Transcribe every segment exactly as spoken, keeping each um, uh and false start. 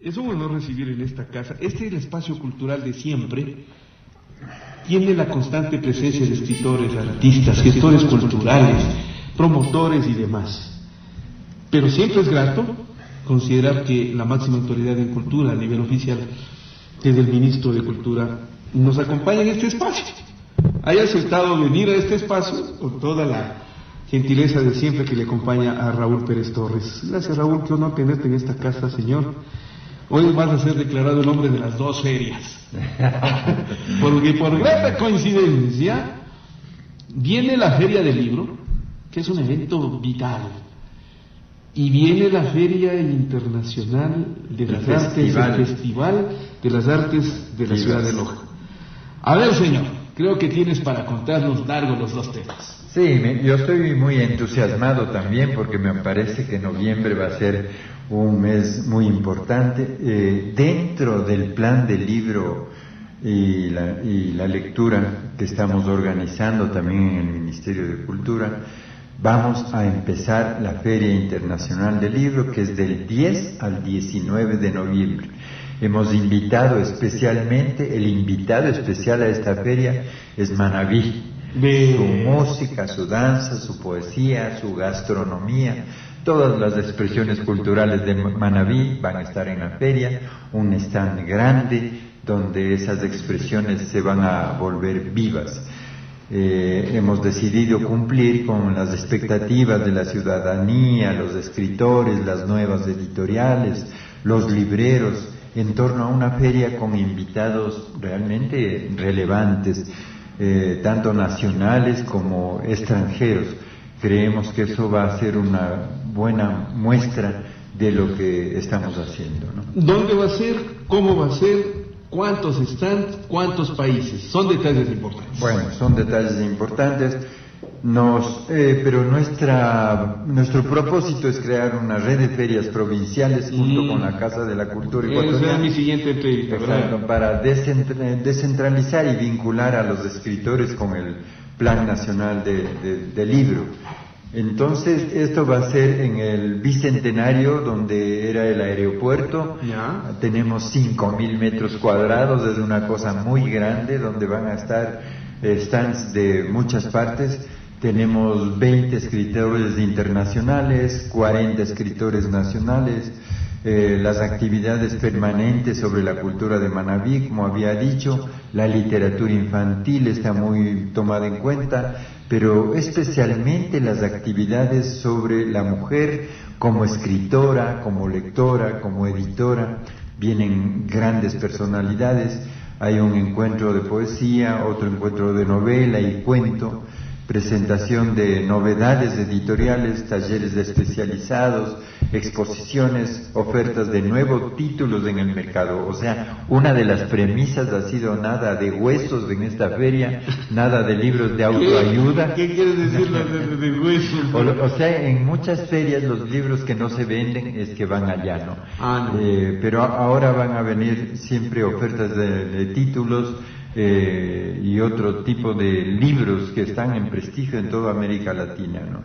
Es un honor recibir en esta casa. Este es el espacio cultural de siempre. Tiene la constante presencia de escritores, artistas, gestores culturales, promotores y demás. Pero siempre es grato considerar que la máxima autoridad en cultura a nivel oficial, que es el ministro de Cultura, nos acompaña en este espacio. Haya aceptado venir a este espacio con toda la gentileza de siempre que le acompaña a Raúl Pérez Torres. Gracias, Raúl, qué honor tenerte en esta casa, señor. Hoy vas a ser declarado el hombre de las dos ferias. Porque por grata coincidencia viene la Feria del Libro, que es un evento vital, y viene la Feria Internacional de las el Artes, festival. el Festival de las Artes de la Sí, ciudad de Loja. A ver, señor, creo que tienes para contarnos largo los dos temas. Sí, me- yo estoy muy entusiasmado también porque me parece que noviembre va a ser un mes muy importante. Eh, dentro del plan del libro y la, y la lectura que estamos organizando también en el Ministerio de Cultura, vamos a empezar la Feria Internacional del Libro, que es del diez al diecinueve de noviembre. Hemos invitado especialmente, el invitado especial a esta feria es Manabí. De... Su música, su danza, su poesía, su gastronomía, todas las expresiones culturales de Manabí van a estar en la feria, un stand grande donde esas expresiones se van a volver vivas. Eh, hemos decidido cumplir con las expectativas de la ciudadanía, los escritores, las nuevas editoriales, los libreros, en torno a una feria con invitados realmente relevantes, eh, tanto nacionales como extranjeros. Creemos que eso va a ser una buena muestra de lo que estamos haciendo, ¿no? ¿Dónde va a ser? ¿Cómo va a ser? ¿Cuántos stands? ¿Cuántos países? Son detalles importantes. Bueno, son detalles importantes. Nos, eh, pero nuestra, nuestro propósito es crear una red de ferias provinciales junto Mm. con la Casa de la Cultura Esa Ecuatoriana. es mi siguiente entrevista, Exacto, ¿verdad? para descentra- descentralizar y vincular a los escritores con el Plan Nacional de, de- de Libro. Entonces, esto va a ser en el Bicentenario, donde era el aeropuerto. Ya. Tenemos cinco mil metros cuadrados, es una cosa muy grande, donde van a estar eh, stands de muchas partes. Tenemos veinte escritores internacionales, cuarenta escritores nacionales, eh, las actividades permanentes sobre la cultura de Manabí, como había dicho, la literatura infantil está muy tomada en cuenta, pero especialmente las actividades sobre la mujer como escritora, como lectora, como editora. Vienen grandes personalidades, hay un encuentro de poesía, otro encuentro de novela y cuento, presentación de novedades editoriales, talleres especializados, exposiciones, ofertas de nuevos títulos en el mercado. O sea, una de las premisas ha sido nada de huesos en esta feria, nada de libros de autoayuda. ¿Qué, qué quieres decir lo de, de, de hueso? O, o sea, en muchas ferias los libros que no se venden es que van allá, ¿no? Ah, no. Eh, pero ahora van a venir siempre ofertas de, de títulos eh, y otro tipo de libros que están en prestigio en toda América Latina, ¿no?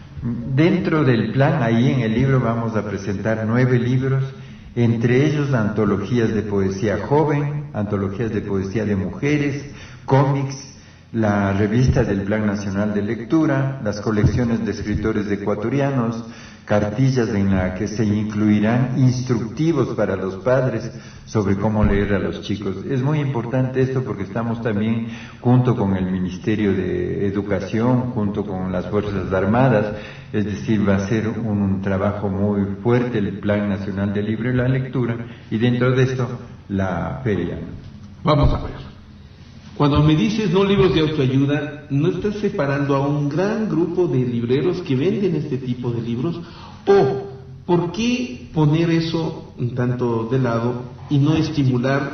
Dentro del plan, ahí en el libro vamos a presentar nueve libros, entre ellos antologías de poesía joven, antologías de poesía de mujeres, cómics, la revista del Plan Nacional de Lectura, las colecciones de escritores ecuatorianos, cartillas en la que se incluirán instructivos para los padres sobre cómo leer a los chicos. Es muy importante esto porque estamos también junto con el Ministerio de Educación, junto con las Fuerzas Armadas, es decir, va a ser un, un trabajo muy fuerte el Plan Nacional del Libro y la Lectura, y dentro de esto la feria. Vamos a ver. Cuando me dices no libros de autoayuda, ¿no estás separando a un gran grupo de libreros que venden este tipo de libros? ¿O por qué poner eso un tanto de lado y no estimular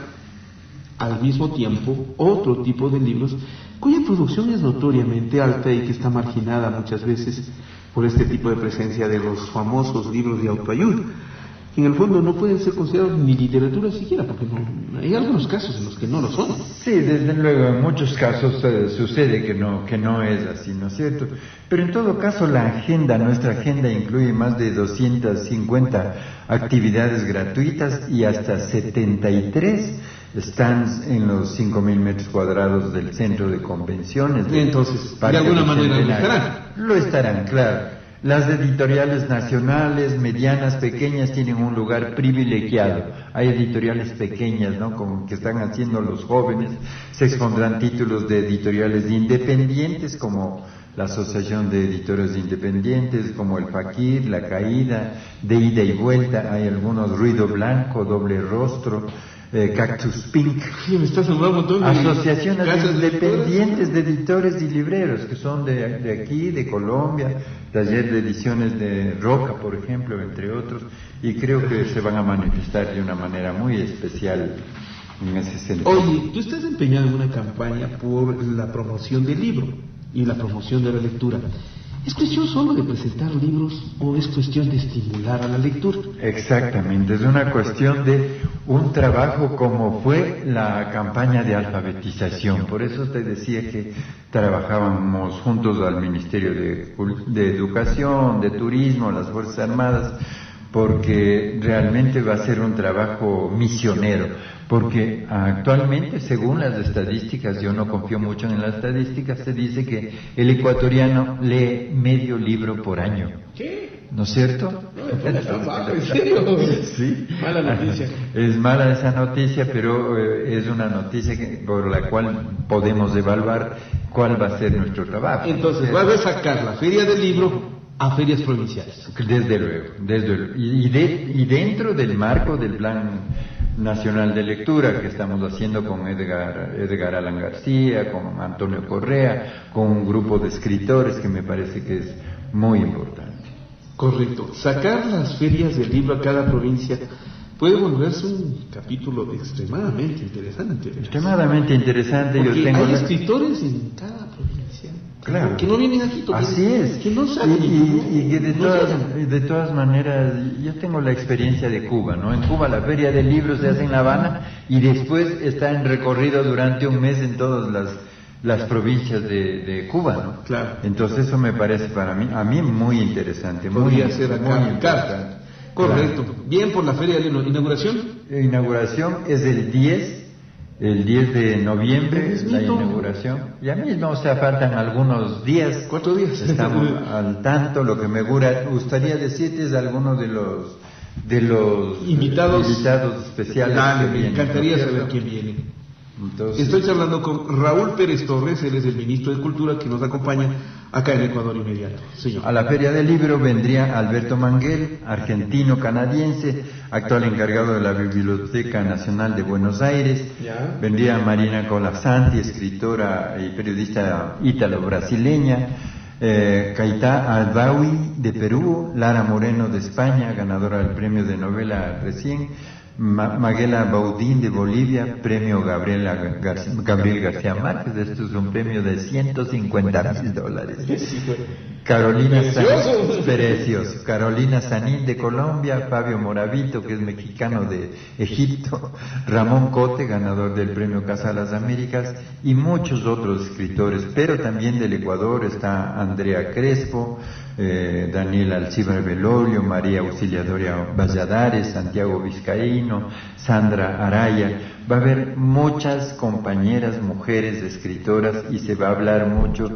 al mismo tiempo otro tipo de libros cuya producción es notoriamente alta y que está marginada muchas veces por este tipo de presencia de los famosos libros de autoayuda? en el fondo no pueden ser considerados ni literatura siquiera, porque no, hay algunos casos en los que no lo son. Sí, desde luego, en muchos casos eh, sucede que no, que no es así, ¿no es cierto? Pero en todo caso la agenda, nuestra agenda incluye más de doscientas cincuenta actividades gratuitas y hasta setenta y tres stands en los cinco mil metros cuadrados del centro de convenciones. De Entonces, de alguna manera lo estarán. Lo estarán, claro. Las editoriales nacionales, medianas, pequeñas tienen un lugar privilegiado. Hay editoriales pequeñas, ¿no?, como que están haciendo los jóvenes. Se expondrán títulos de editoriales independientes como la Asociación de Editores Independientes, como El Fakir, La Caída, De Ida y Vuelta. Hay algunos, Ruido Blanco, Doble Rostro, eh, Cactus Pink. Sí, me está asombrando un montón de asociaciones casas independientes de editores y libreros que son de, de aquí, de Colombia, taller de ediciones de Roca, por ejemplo, entre otros, y creo que se van a manifestar de una manera muy especial en ese sentido. Oye, tú estás empeñado en una campaña por la promoción del libro y la promoción de la lectura. ¿Es cuestión solo de presentar libros o es cuestión de estimular a la lectura? Exactamente, es una cuestión de un trabajo como fue la campaña de alfabetización. Por eso te decía que trabajábamos juntos al Ministerio de, de Educación, de Turismo, las Fuerzas Armadas, porque realmente va a ser un trabajo misionero, porque actualmente, según las estadísticas, yo no confío mucho en las estadísticas, se dice que el ecuatoriano lee medio libro por año. ¿Qué? ¿No es cierto? No, ¿en serio? Sí. Mala noticia. Es mala esa noticia, pero eh, es una noticia que, por la cual podemos evaluar cuál va a ser nuestro trabajo. Entonces, vas a sacar la feria del libro a ferias provinciales. Desde luego, desde luego. Y, de, y dentro del marco del Plan Nacional de Lectura que estamos haciendo con Edgar, Edgar Alan García, con Antonio Correa, con un grupo de escritores que me parece que es muy importante. Correcto. Sacar las ferias del libro a cada provincia puede volverse un capítulo extremadamente interesante. ¿Verdad? Extremadamente interesante. Porque yo tengo hay la... escritores en cada provincia. Claro. Que no vienen aquí. Así es. Que no saben. Y, y, y que de, no todas, de todas maneras, yo tengo la experiencia de Cuba, ¿no? En Cuba la feria del libro se hace en La Habana y después está en recorrido durante un mes en todas las, las provincias de, de Cuba, ¿no? Claro. Entonces eso me parece para mí, a mí muy interesante. Podría muy, ser acá. muy importante. Correcto. Claro. Bien por la feria de inauguración. La inauguración es el diez. El diez de noviembre, la inauguración. Ya mismo, o sea, faltan algunos días. ¿Cuatro días? Estamos al tanto. Lo que me gustaría decirte es algunos de los de los invitados, invitados especiales. Dale, que me vienen, encantaría ¿no? saber quién viene. Entonces, estoy charlando con Raúl Pérez Torres, él es el ministro de Cultura que nos acompaña acá en Ecuador Inmediato. Señor. A la Feria del Libro vendría Alberto Manguel, argentino-canadiense, actual encargado de la Biblioteca Nacional de Buenos Aires. ¿Ya? Vendría Marina Colasanti, escritora y periodista ítalo-brasileña. Eh, Caitá Albawi de Perú, Lara Moreno de España, ganadora del premio de novela recién. Ma Maguela Baudín de Bolivia, premio Gabriela Gar Gabriel García Márquez, esto es un premio de ciento cincuenta mil dólares. Carolina Sanín, precioso. Carolina Sanín de Colombia, Fabio Moravito, que es mexicano de Egipto, Ramón Cote, ganador del premio Casa de las Américas, y muchos otros escritores, pero también del Ecuador está Andrea Crespo, eh, Daniel Alcibar Velorio, María Auxiliadoria Valladares, Santiago Vizcaíno, Sandra Araya. Va a haber muchas compañeras mujeres escritoras y se va a hablar mucho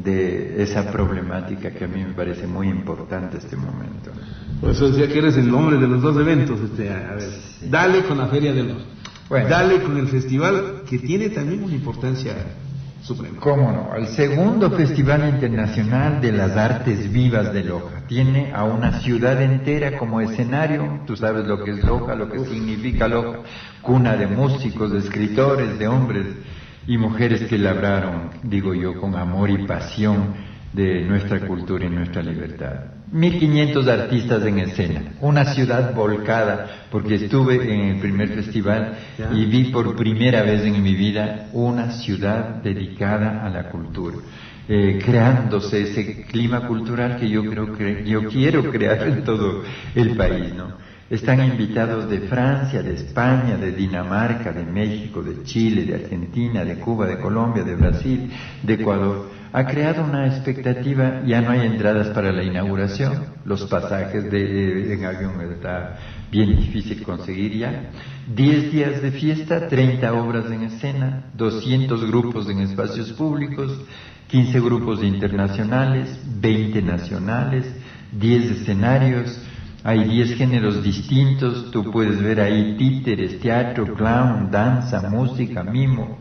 de esa problemática que a mí me parece muy importante este momento. Por eso decía que eres el hombre de los dos eventos. Este, a ver, sí. Dale con la Feria del Libro. Bueno. Dale con el festival que tiene también una importancia suprema. ¿Cómo no? El segundo Festival Internacional de las Artes Vivas de Loja. Tiene a una ciudad entera como escenario. Tú sabes lo que es Loja, lo que significa Loja. Cuna de músicos, de escritores, de hombres y mujeres que labraron, digo yo, con amor y pasión de nuestra cultura y nuestra libertad. mil quinientos artistas en escena, una ciudad volcada, porque estuve en el primer festival y vi por primera vez en mi vida una ciudad dedicada a la cultura, eh, creándose ese clima cultural que yo creo que yo quiero crear en todo el país, ¿no? Están invitados de Francia, de España, de Dinamarca, de México, de Chile, de Argentina, de Cuba, de Colombia, de Brasil, de Ecuador. Ha creado una expectativa, ya no hay entradas para la inauguración, los pasajes de, en avión está bien difícil conseguir ya. diez días de fiesta, treinta obras en escena, doscientos grupos en espacios públicos, quince grupos internacionales, veinte nacionales, diez escenarios, hay diez géneros distintos, tú puedes ver ahí títeres, teatro, clown, danza, música, mimo.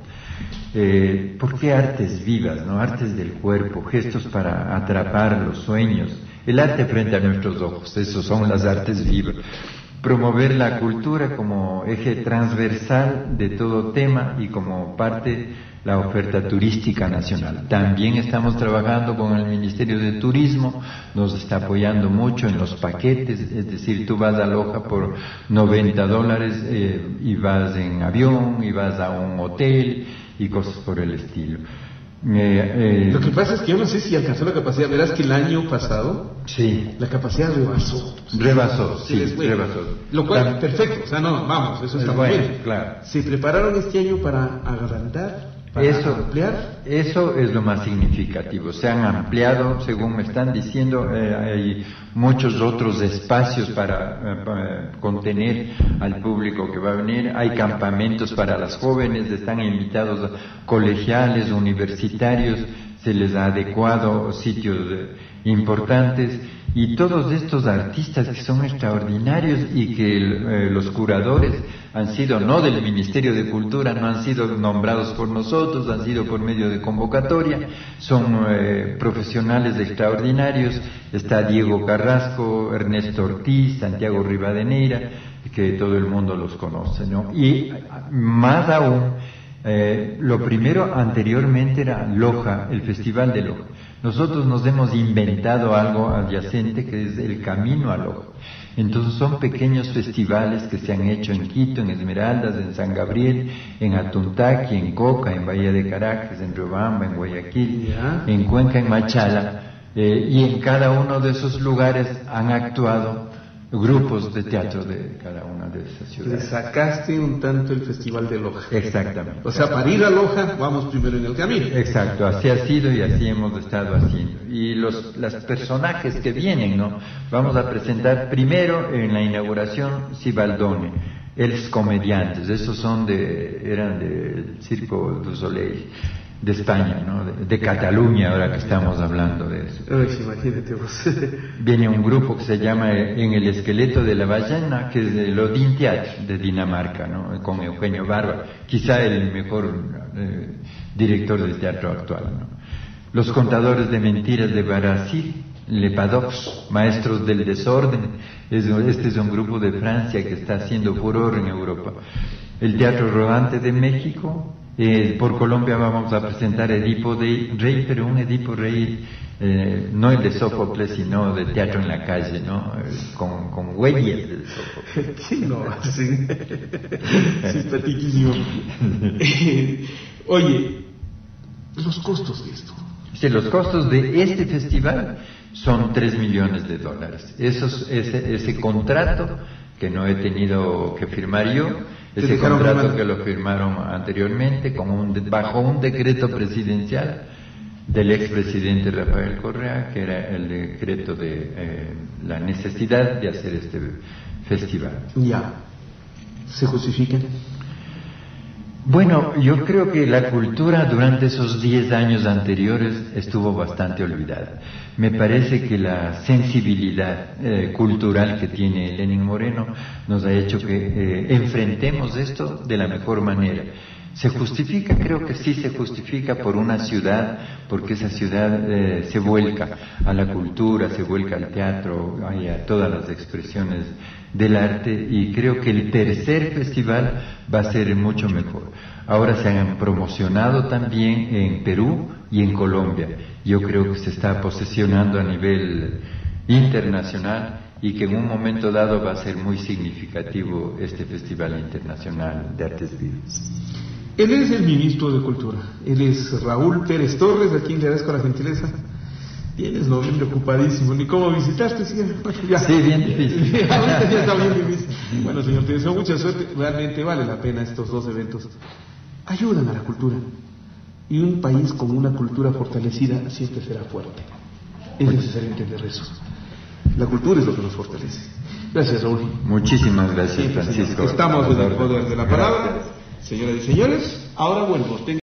Eh, ¿Por qué artes vivas, no? Artes del cuerpo, gestos para atrapar los sueños, el arte frente a nuestros ojos, esos son las artes vivas. Promover la cultura como eje transversal de todo tema y como parte la oferta turística nacional. También estamos trabajando con el Ministerio de Turismo, nos está apoyando mucho en los paquetes, es decir, tú vas a Loja por noventa dólares eh, y vas en avión y vas a un hotel y cosas por el estilo. Eh, eh, Lo que pasa es que yo no sé si alcanzó la capacidad. Verás que el año pasado sí, la capacidad rebasó. Rebasó, sí, sí rebasó. Lo cual, Tan, perfecto, o sea, no, vamos, eso está bueno, muy bien. Claro. ¿Se prepararon este año para agrandar, para eso, ampliar? Eso es lo más significativo. Se han ampliado, según me están diciendo, eh, hay muchos otros espacios para, eh, para contener al público que va a venir. Hay campamentos para las jóvenes, están invitados colegiales, universitarios, se les ha adecuado sitios eh, importantes. Y todos estos artistas que son extraordinarios y que eh, los curadores han sido no del Ministerio de Cultura, no han sido nombrados por nosotros, han sido por medio de convocatoria, son eh, profesionales extraordinarios. Está Diego Carrasco, Ernesto Ortiz, Santiago Rivadeneira, que todo el mundo los conoce, ¿no? Y más aún, eh, lo primero anteriormente era Loja, el Festival de Loja. Nosotros nos hemos inventado algo adyacente que es el Camino a Loja. Entonces son pequeños festivales que se han hecho en Quito, en Esmeraldas, en San Gabriel, en Atuntaqui, en Coca, en Bahía de Caracas, en Riobamba, en Guayaquil, en Cuenca, en Machala, eh, y en cada uno de esos lugares han actuado grupos de teatro de cada una de esas ciudades. Le sacaste un tanto el Festival de Loja. Exactamente. O sea, para ir a Loja, vamos primero en el camino. Exacto, así ha sido y así hemos estado haciendo. Y los, los personajes que vienen, ¿no? Vamos a presentar primero en la inauguración Cibaldone, els comediantes, esos son de, eran del Circo du Soleil, de España, ¿no? De, de Cataluña, ahora que estamos hablando de eso. Ay, imagínate vos. Viene un grupo que se llama En el esqueleto de la ballena, que es de Odin Teatro, de Dinamarca, ¿no? Con Eugenio Barba, quizá el mejor eh, director de teatro actual, ¿no? Los contadores de mentiras de Brasil, Le Padox, Maestros del Desorden, es, este es un grupo de Francia que está haciendo furor en Europa. El Teatro Rodante de México. Eh, por Colombia vamos a presentar Edipo de Rey, pero un Edipo Rey, eh, no el de Sófocles, sino de teatro en la calle, ¿no? Eh, con, con huellas de Sófocles. Sí, no, sí. Simpaticísimo. Oye, los costos de esto. Sí, los costos de este festival son tres millones de dólares. Esos, ese, ese contrato que no he tenido que firmar yo, ese contrato que lo firmaron anteriormente con un, bajo un decreto presidencial del expresidente Rafael Correa, que era el decreto de eh, la necesidad de hacer este festival. Ya. ¿Se justifican? Bueno, yo creo que la cultura durante esos diez años anteriores estuvo bastante olvidada. Me parece que la sensibilidad eh, cultural que tiene Lenin Moreno nos ha hecho que eh, enfrentemos esto de la mejor manera. ¿Se justifica? Creo que sí se justifica por una ciudad, porque esa ciudad eh, se vuelca a la cultura, se vuelca al teatro, y a todas las expresiones del arte, y creo que el tercer festival va a ser mucho mejor. Ahora se han promocionado también en Perú y en Colombia. Yo creo que se está posesionando a nivel internacional y que en un momento dado va a ser muy significativo este Festival Internacional de Artes Vivas. Él es el ministro de Cultura, él es Raúl Pérez Torres, a quien le agradezco la gentileza Tienes noviembre ocupadísimo, ni cómo visitaste, sí, ya. Sí, bien difícil. Ahorita ya está bien difícil. Bueno, señor, te deseo mucha suerte, realmente vale la pena estos dos eventos. Ayudan a la cultura. Y un país con una cultura fortalecida siempre será fuerte. Es necesario entender eso. La cultura es lo que nos fortalece. Gracias, Raúl. Muchísimas gracias, Siempre, Francisco. señor. Estamos en el poder de la palabra. Gracias. Señoras y señores, ahora vuelvo.